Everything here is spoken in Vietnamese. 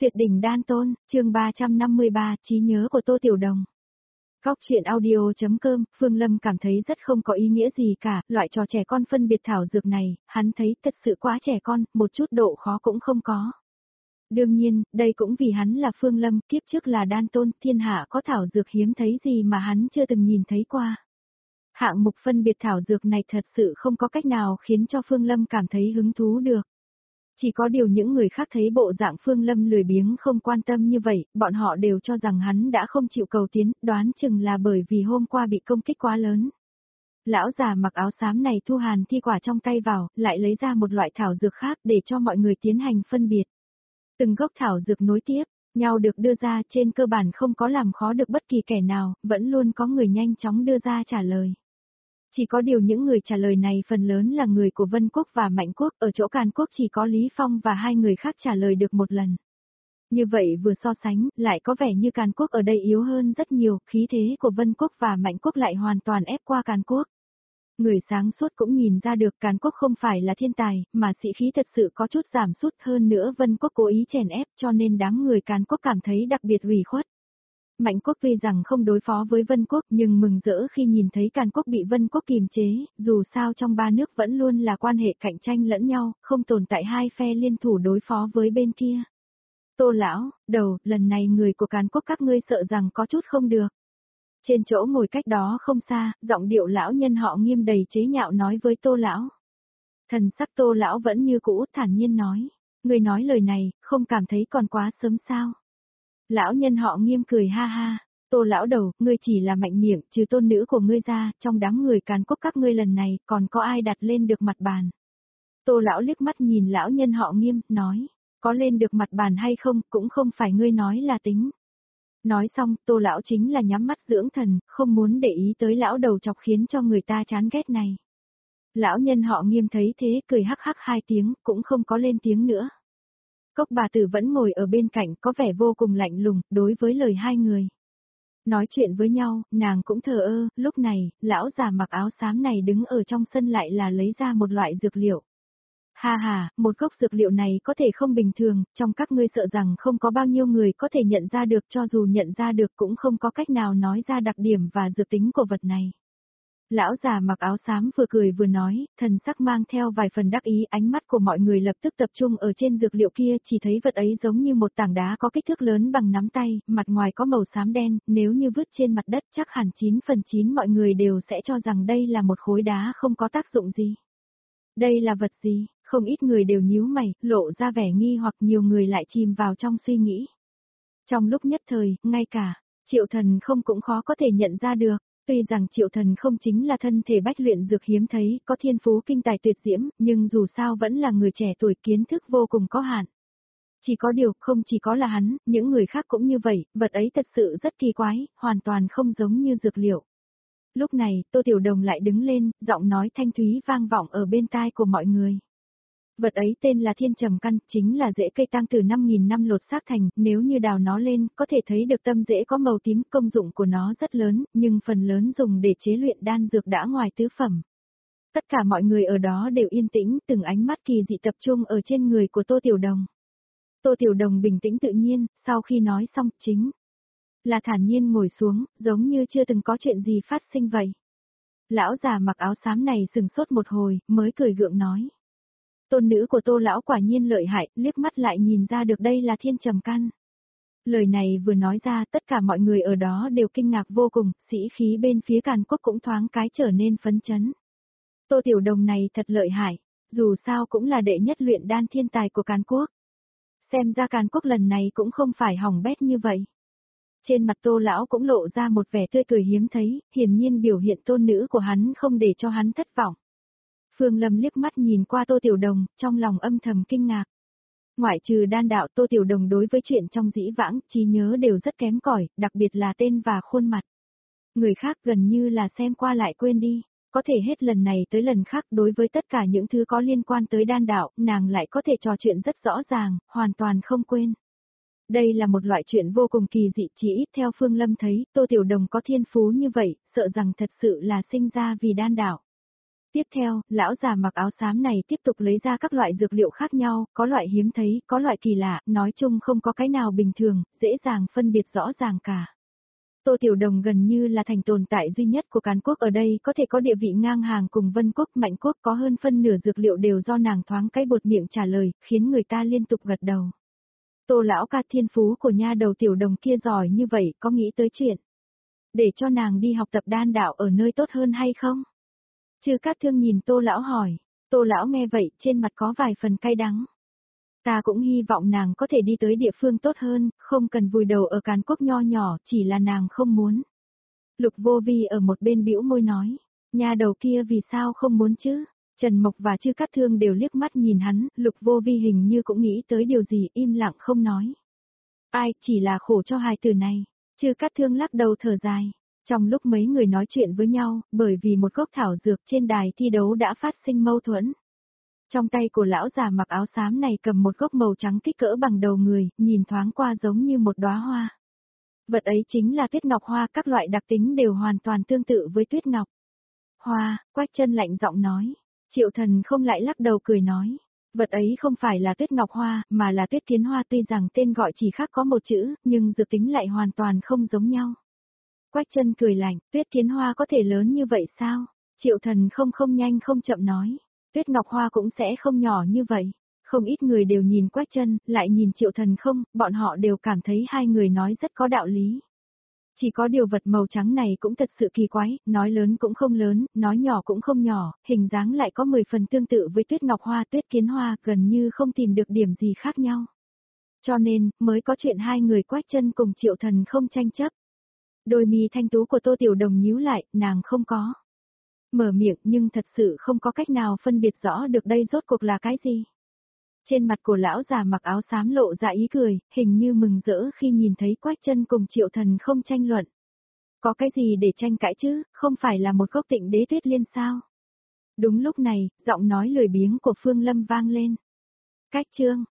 Tuyệt đỉnh đan tôn, chương 353, trí nhớ của Tô Tiểu Đồng. Góc chuyện audio.com, Phương Lâm cảm thấy rất không có ý nghĩa gì cả, loại trò trẻ con phân biệt thảo dược này, hắn thấy thật sự quá trẻ con, một chút độ khó cũng không có. Đương nhiên, đây cũng vì hắn là Phương Lâm, kiếp trước là đan tôn, thiên hạ có thảo dược hiếm thấy gì mà hắn chưa từng nhìn thấy qua. Hạng mục phân biệt thảo dược này thật sự không có cách nào khiến cho Phương Lâm cảm thấy hứng thú được. Chỉ có điều những người khác thấy bộ dạng Phương Lâm lười biếng không quan tâm như vậy, bọn họ đều cho rằng hắn đã không chịu cầu tiến, đoán chừng là bởi vì hôm qua bị công kích quá lớn. Lão già mặc áo xám này thu hàn thi quả trong tay vào, lại lấy ra một loại thảo dược khác để cho mọi người tiến hành phân biệt. Từng gốc thảo dược nối tiếp, nhau được đưa ra trên cơ bản không có làm khó được bất kỳ kẻ nào, vẫn luôn có người nhanh chóng đưa ra trả lời. Chỉ có điều những người trả lời này phần lớn là người của Vân Quốc và Mạnh Quốc, ở chỗ Càn Quốc chỉ có Lý Phong và hai người khác trả lời được một lần. Như vậy vừa so sánh, lại có vẻ như Càn Quốc ở đây yếu hơn rất nhiều, khí thế của Vân Quốc và Mạnh Quốc lại hoàn toàn ép qua Càn Quốc. Người sáng suốt cũng nhìn ra được Càn Quốc không phải là thiên tài, mà sĩ khí thật sự có chút giảm sút hơn nữa Vân Quốc cố ý chèn ép cho nên đám người Càn Quốc cảm thấy đặc biệt ủy khuất. Mạnh Quốc tuy rằng không đối phó với Vân Quốc nhưng mừng rỡ khi nhìn thấy Càn Quốc bị Vân Quốc kìm chế, dù sao trong ba nước vẫn luôn là quan hệ cạnh tranh lẫn nhau, không tồn tại hai phe liên thủ đối phó với bên kia. Tô lão, đầu, lần này người của Càn Quốc các ngươi sợ rằng có chút không được. Trên chỗ ngồi cách đó không xa, giọng điệu lão nhân họ Nghiêm đầy chế nhạo nói với Tô lão. Thần sắc Tô lão vẫn như cũ thản nhiên nói, người nói lời này, không cảm thấy còn quá sớm sao? Lão nhân họ Nghiêm cười ha ha, Tô lão đầu, ngươi chỉ là mạnh miệng, trừ tôn nữ của ngươi ra, trong đám người Càn Quốc các ngươi lần này, còn có ai đặt lên được mặt bàn. Tô lão liếc mắt nhìn lão nhân họ Nghiêm, nói, có lên được mặt bàn hay không, cũng không phải ngươi nói là tính. Nói xong, Tô lão chính là nhắm mắt dưỡng thần, không muốn để ý tới lão đầu chọc khiến cho người ta chán ghét này. Lão nhân họ Nghiêm thấy thế cười hắc hắc hai tiếng, cũng không có lên tiếng nữa. Cốc bà tử vẫn ngồi ở bên cạnh có vẻ vô cùng lạnh lùng, đối với lời hai người. Nói chuyện với nhau, nàng cũng thờ ơ, lúc này, lão già mặc áo xám này đứng ở trong sân lại là lấy ra một loại dược liệu. Ha ha, một gốc dược liệu này có thể không bình thường, trong các ngươi sợ rằng không có bao nhiêu người có thể nhận ra được cho dù nhận ra được cũng không có cách nào nói ra đặc điểm và dược tính của vật này. Lão già mặc áo xám vừa cười vừa nói, thần sắc mang theo vài phần đắc ý, ánh mắt của mọi người lập tức tập trung ở trên dược liệu kia, chỉ thấy vật ấy giống như một tảng đá có kích thước lớn bằng nắm tay, mặt ngoài có màu xám đen, nếu như vứt trên mặt đất chắc hẳn 9/9 mọi người đều sẽ cho rằng đây là một khối đá không có tác dụng gì. Đây là vật gì? Không ít người đều nhíu mày, lộ ra vẻ nghi hoặc nhiều người lại chìm vào trong suy nghĩ. Trong lúc nhất thời, ngay cả Triệu Thần không cũng khó có thể nhận ra được. Tuy rằng Triệu Thần không chính là thân thể bách luyện dược hiếm thấy, có thiên phú kinh tài tuyệt diễm, nhưng dù sao vẫn là người trẻ tuổi kiến thức vô cùng có hạn. Chỉ có điều, không chỉ có là hắn, những người khác cũng như vậy, vật ấy thật sự rất kỳ quái, hoàn toàn không giống như dược liệu. Lúc này, Tô Tiểu Đồng lại đứng lên, giọng nói thanh thúy vang vọng ở bên tai của mọi người. Vật ấy tên là thiên trầm căn, chính là rễ cây tăng từ 5.000 năm lột xác thành, nếu như đào nó lên, có thể thấy được tâm rễ có màu tím, công dụng của nó rất lớn, nhưng phần lớn dùng để chế luyện đan dược đã ngoài tứ phẩm. Tất cả mọi người ở đó đều yên tĩnh, từng ánh mắt kỳ dị tập trung ở trên người của Tô Tiểu Đồng. Tô Tiểu Đồng bình tĩnh tự nhiên, sau khi nói xong, chính là thản nhiên ngồi xuống, giống như chưa từng có chuyện gì phát sinh vậy. Lão già mặc áo xám này sừng sốt một hồi, mới cười gượng nói. Tôn nữ của Tô lão quả nhiên lợi hại, liếc mắt lại nhìn ra được đây là thiên trầm căn. Lời này vừa nói ra, tất cả mọi người ở đó đều kinh ngạc vô cùng, sĩ khí bên phía Càn Quốc cũng thoáng cái trở nên phấn chấn. Tô Tiểu Đồng này thật lợi hại, dù sao cũng là đệ nhất luyện đan thiên tài của Càn Quốc. Xem ra Càn Quốc lần này cũng không phải hỏng bét như vậy. Trên mặt Tô lão cũng lộ ra một vẻ tươi cười hiếm thấy, hiển nhiên biểu hiện tôn nữ của hắn không để cho hắn thất vọng. Phương Lâm liếc mắt nhìn qua Tô Tiểu Đồng, trong lòng âm thầm kinh ngạc. Ngoại trừ đan đạo, Tô Tiểu Đồng đối với chuyện trong dĩ vãng, trí nhớ đều rất kém cỏi, đặc biệt là tên và khuôn mặt. Người khác gần như là xem qua lại quên đi, có thể hết lần này tới lần khác đối với tất cả những thứ có liên quan tới đan đạo, nàng lại có thể trò chuyện rất rõ ràng, hoàn toàn không quên. Đây là một loại chuyện vô cùng kỳ dị, chỉ ít theo Phương Lâm thấy, Tô Tiểu Đồng có thiên phú như vậy, sợ rằng thật sự là sinh ra vì đan đạo. Tiếp theo, lão già mặc áo xám này tiếp tục lấy ra các loại dược liệu khác nhau, có loại hiếm thấy, có loại kỳ lạ, nói chung không có cái nào bình thường, dễ dàng phân biệt rõ ràng cả. Tô Tiểu Đồng gần như là thành tồn tại duy nhất của Càn Quốc ở đây, có thể có địa vị ngang hàng cùng Vân Quốc, Mạnh Quốc, có hơn phân nửa dược liệu đều do nàng thoáng cái buột miệng trả lời, khiến người ta liên tục gật đầu. Tô lão ca, thiên phú của nha đầu Tiểu Đồng kia giỏi như vậy, có nghĩ tới chuyện để cho nàng đi học tập đan đạo ở nơi tốt hơn hay không? Chư Cát Thương nhìn Tô lão hỏi. Tô lão nghe vậy, trên mặt có vài phần cay đắng. Ta cũng hy vọng nàng có thể đi tới địa phương tốt hơn, không cần vùi đầu ở Càn Quốc nho nhỏ, chỉ là nàng không muốn. Lục Vô Vi ở một bên bĩu môi nói, nhà đầu kia vì sao không muốn chứ? Trần Mộc và Chư Cát Thương đều liếc mắt nhìn hắn, Lục Vô Vi hình như cũng nghĩ tới điều gì, im lặng không nói. Ai, chỉ là khổ cho hài tử này. Chư Cát Thương lắc đầu thở dài. Trong lúc mấy người nói chuyện với nhau, bởi vì một gốc thảo dược trên đài thi đấu đã phát sinh mâu thuẫn. Trong tay của lão già mặc áo xám này cầm một gốc màu trắng kích cỡ bằng đầu người, nhìn thoáng qua giống như một đóa hoa. Vật ấy chính là tuyết ngọc hoa, các loại đặc tính đều hoàn toàn tương tự với tuyết ngọc. Hoa, Quách Chân lạnh giọng nói. Triệu Thần không lại lắc đầu cười nói. Vật ấy không phải là tuyết ngọc hoa, mà là tuyết kiến hoa, tuy rằng tên gọi chỉ khác có một chữ, nhưng dược tính lại hoàn toàn không giống nhau. Quách Chân cười lạnh, tuyết kiến hoa có thể lớn như vậy sao? Triệu Thần không nhanh không chậm nói. Tuyết ngọc hoa cũng sẽ không nhỏ như vậy. Không ít người đều nhìn Quách Chân, lại nhìn Triệu Thần không, bọn họ đều cảm thấy hai người nói rất có đạo lý. Chỉ có điều vật màu trắng này cũng thật sự kỳ quái, nói lớn cũng không lớn, nói nhỏ cũng không nhỏ, hình dáng lại có 10 phần tương tự với tuyết ngọc hoa, tuyết kiến hoa, gần như không tìm được điểm gì khác nhau. Cho nên, mới có chuyện hai người Quách Chân cùng Triệu Thần không tranh chấp. Đôi mi thanh tú của Tô Tiểu Đồng nhíu lại, nàng không có mở miệng nhưng thật sự không có cách nào phân biệt rõ được đây rốt cuộc là cái gì. Trên mặt của lão già mặc áo xám lộ ra ý cười, hình như mừng rỡ khi nhìn thấy Quách Chân cùng Triệu Thần không tranh luận. Có cái gì để tranh cãi chứ, không phải là một gốc Tịnh Đế Tuyết Liên sao? Đúng lúc này, giọng nói lười biếng của Phương Lâm vang lên. Cách chương